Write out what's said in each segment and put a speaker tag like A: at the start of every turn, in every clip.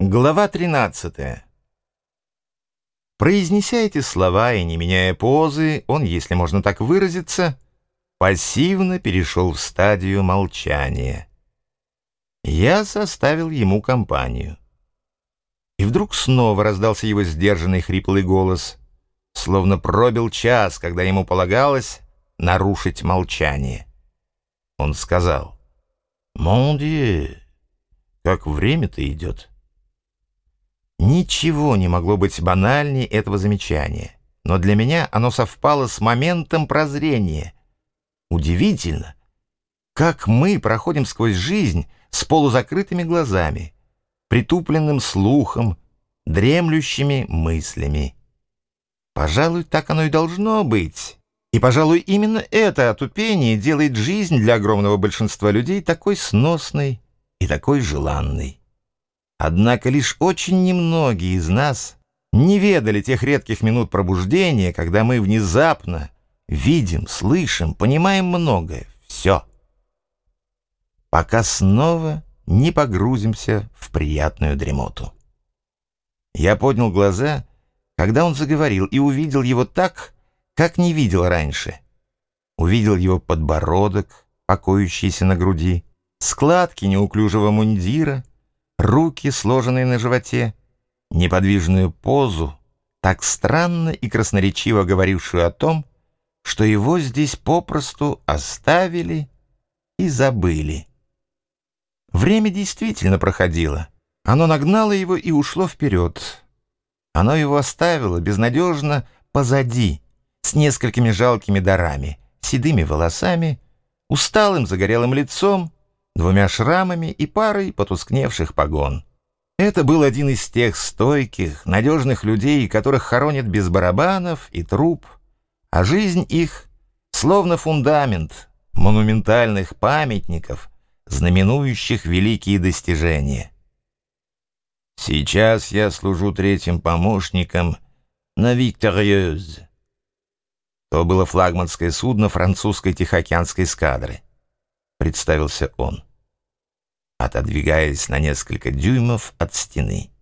A: Глава 13. Произнеся эти слова и не меняя позы, он, если можно так выразиться, пассивно перешел в стадию молчания. Я составил ему компанию. И вдруг снова раздался его сдержанный хриплый голос, словно пробил час, когда ему полагалось нарушить молчание. Он сказал: «Мон Диeu, как время-то идет». Ничего не могло быть банальнее этого замечания, но для меня оно совпало с моментом прозрения. Удивительно, как мы проходим сквозь жизнь с полузакрытыми глазами, притупленным слухом, дремлющими мыслями. Пожалуй, так оно и должно быть. И, пожалуй, именно это отупение делает жизнь для огромного большинства людей такой сносной и такой желанной. Однако лишь очень немногие из нас не ведали тех редких минут пробуждения, когда мы внезапно видим, слышим, понимаем многое, все, пока снова не погрузимся в приятную дремоту. Я поднял глаза, когда он заговорил, и увидел его так, как не видел раньше. Увидел его подбородок, покоящийся на груди, складки неуклюжего мундира, руки, сложенные на животе, неподвижную позу, так странно и красноречиво говорившую о том, что его здесь попросту оставили и забыли. Время действительно проходило. Оно нагнало его и ушло вперед. Оно его оставило безнадежно позади, с несколькими жалкими дарами, седыми волосами, усталым загорелым лицом, двумя шрамами и парой потускневших погон. Это был один из тех стойких, надежных людей, которых хоронят без барабанов и труб, а жизнь их словно фундамент монументальных памятников, знаменующих великие достижения. «Сейчас я служу третьим помощником на Викториёз». То было флагманское судно французской Тихоокеанской эскадры, представился он, отодвигаясь на несколько дюймов от стены.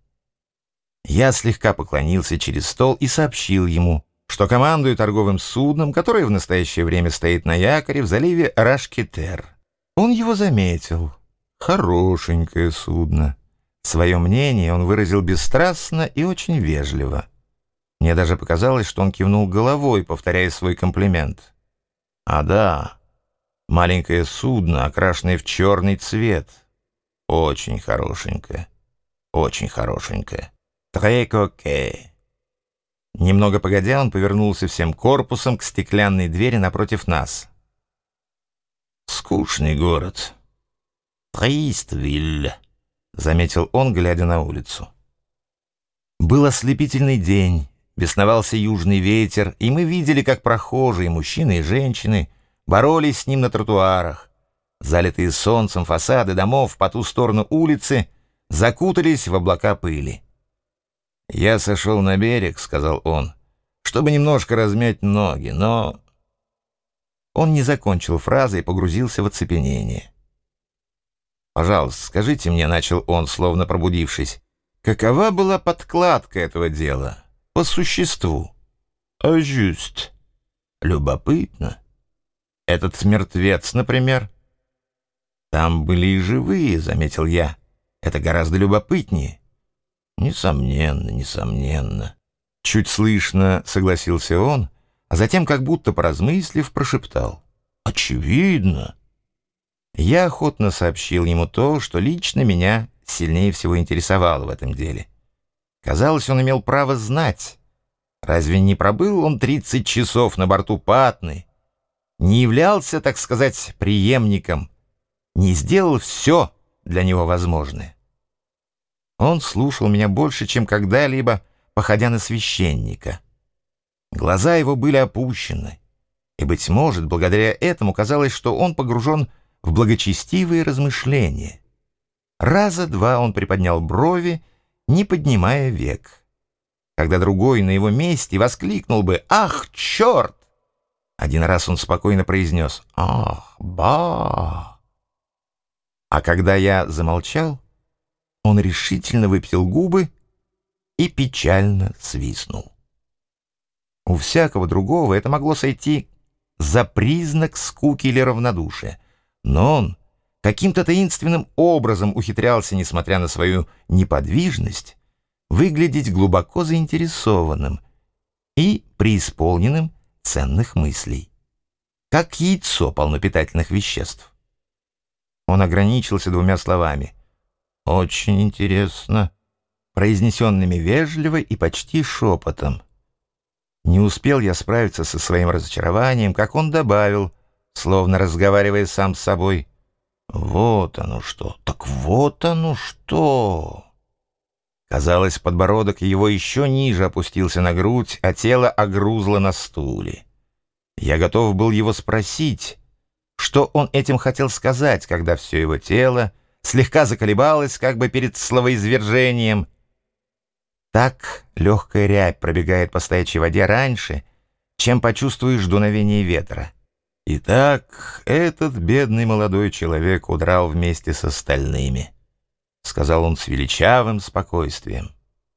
A: Я слегка поклонился через стол и сообщил ему, что командую торговым судном, которое в настоящее время стоит на якоре в заливе Рашкетер. Он его заметил. Хорошенькое судно. Свое мнение он выразил бесстрастно и очень вежливо. Мне даже показалось, что он кивнул головой, повторяя свой комплимент. «А да, маленькое судно, окрашенное в черный цвет. Очень хорошенькое, очень хорошенькое. Très coquet». Немного погодя, он повернулся всем корпусом к стеклянной двери напротив нас. «Скучный город. Триствиль», — заметил он, глядя на улицу. Был ослепительный день, бесновался южный ветер, и мы видели, как прохожие, мужчины и женщины, боролись с ним на тротуарах. Залитые солнцем фасады домов по ту сторону улицы закутались в облака пыли. «Я сошел на берег», — сказал он, — «чтобы немножко размять ноги, но...» Он не закончил фразы и погрузился в оцепенение. «Пожалуйста, скажите мне», — начал он, словно пробудившись, — «какова была подкладка этого дела, по существу?» «А juste». «Любопытно. Этот мертвец, например?» «Там были и живые», — заметил я. «Это гораздо любопытнее». «Несомненно, несомненно». Чуть слышно согласился он, а затем, как будто поразмыслив, прошептал: «Очевидно». Я охотно сообщил ему то, что лично меня сильнее всего интересовало в этом деле. Казалось, он имел право знать. Разве не пробыл он 30 часов на борту Патны, не являлся, так сказать, преемником, не сделал все для него возможное? Он слушал меня больше, чем когда-либо, походя на священника. Глаза его были опущены, и, быть может, благодаря этому казалось, что он погружен в благочестивые размышления. Раза два он приподнял брови, не поднимая век. Когда другой на его месте воскликнул бы: «Ах, черт!» Один раз он спокойно произнес: «Ах, ба!» А когда я замолчал, Он решительно выпятил губы и печально свистнул. У всякого другого это могло сойти за признак скуки или равнодушия, но он каким-то таинственным образом ухитрялся, несмотря на свою неподвижность, выглядеть глубоко заинтересованным и преисполненным ценных мыслей, как яйцо полно питательных веществ. Он ограничился двумя словами: «Очень интересно», произнесенными вежливо и почти шепотом. Не успел я справиться со своим разочарованием, как он добавил, словно разговаривая сам с собой: «Вот оно что! Так вот оно что!» Казалось, подбородок его еще ниже опустился на грудь, а тело огрузло на стуле. Я готов был его спросить, что он этим хотел сказать, когда все его тело слегка заколебалось, как бы перед словоизвержением. Так легкая рябь пробегает по стоячей воде раньше, чем почувствуешь дуновение ветра. «Итак, этот бедный молодой человек удрал вместе с остальными», — сказал он с величавым спокойствием.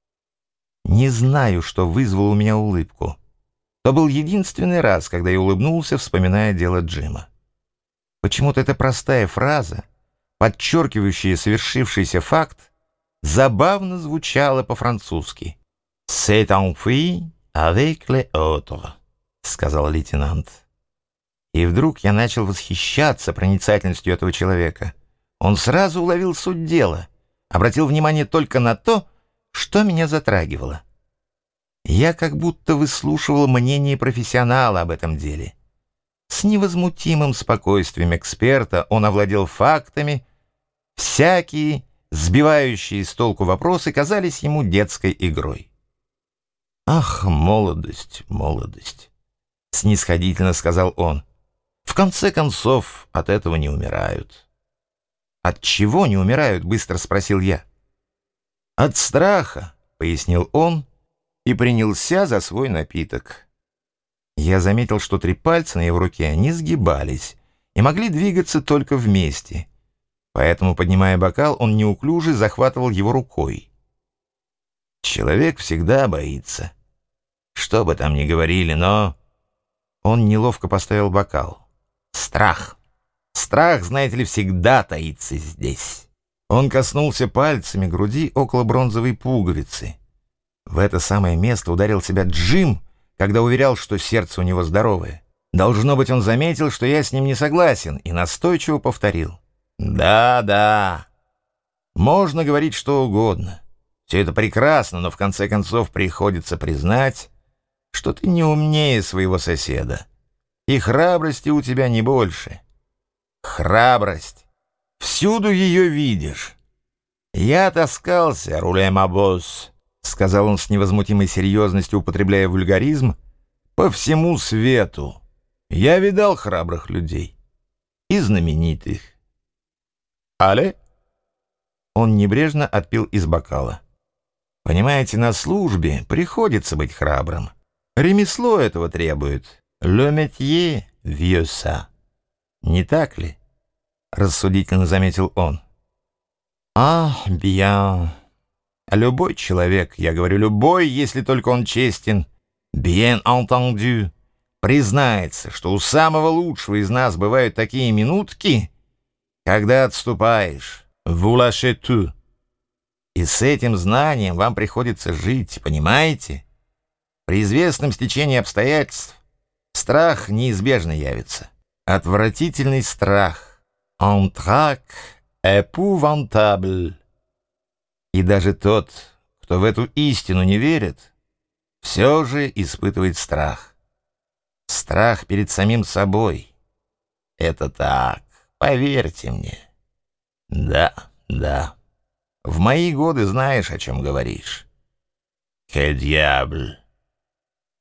A: Не знаю, что вызвало у меня улыбку. То был единственный раз, когда я улыбнулся, вспоминая дело Джима. Почему-то эта простая фраза, подчеркивающая совершившийся факт, забавно звучала по-французски. «C'est enfui avec les autres», — сказал лейтенант. И вдруг я начал восхищаться проницательностью этого человека. Он сразу уловил суть дела, обратил внимание только на то, что меня затрагивало. Я как будто выслушивал мнение профессионала об этом деле. С невозмутимым спокойствием эксперта он овладел фактами. Всякие сбивающие с толку вопросы казались ему детской игрой. «Ах, молодость, молодость!» — снисходительно сказал он. «В конце концов, от этого не умирают». «От чего не умирают?» — быстро спросил я. «От страха», — пояснил он и принялся за свой напиток. Я заметил, что 3 пальца на его руке не сгибались и могли двигаться только вместе. Поэтому, поднимая бокал, он неуклюже захватывал его рукой. «Человек всегда боится. Что бы там ни говорили, но...» Он неловко поставил бокал. «Страх. Страх, знаете ли, всегда таится здесь». Он коснулся пальцами груди около бронзовой пуговицы. В это самое место ударил себя Джим, когда уверял, что сердце у него здоровое. Должно быть, он заметил, что я с ним не согласен, и настойчиво повторил: «Да, да. Можно говорить что угодно. Все это прекрасно, но в конце концов приходится признать, что ты не умнее своего соседа. И храбрости у тебя не больше. Храбрость. Всюду ее видишь. Я таскался, руле-ма-босс», — сказал он с невозмутимой серьезностью, употребляя вульгаризм, «по всему свету. Я видал храбрых людей и знаменитых. Але?» Он небрежно отпил из бокала. «Понимаете, на службе приходится быть храбрым. Ремесло этого требует. Le métier veut ça. Не так ли?» — рассудительно заметил он. «А, bien. Любой человек, я говорю, любой, если только он честен, bien entendu, признается, что у самого лучшего из нас бывают такие минутки, когда отступаешь, vous lâchez tout. И с этим знанием вам приходится жить, понимаете? При известном стечении обстоятельств страх неизбежно явится. Отвратительный страх. Un trac épouvantable. И даже тот, кто в эту истину не верит, все же испытывает страх. Страх перед самим собой. Это так, поверьте мне. Да, да. В мои годы знаешь, о чем говоришь. Que diable.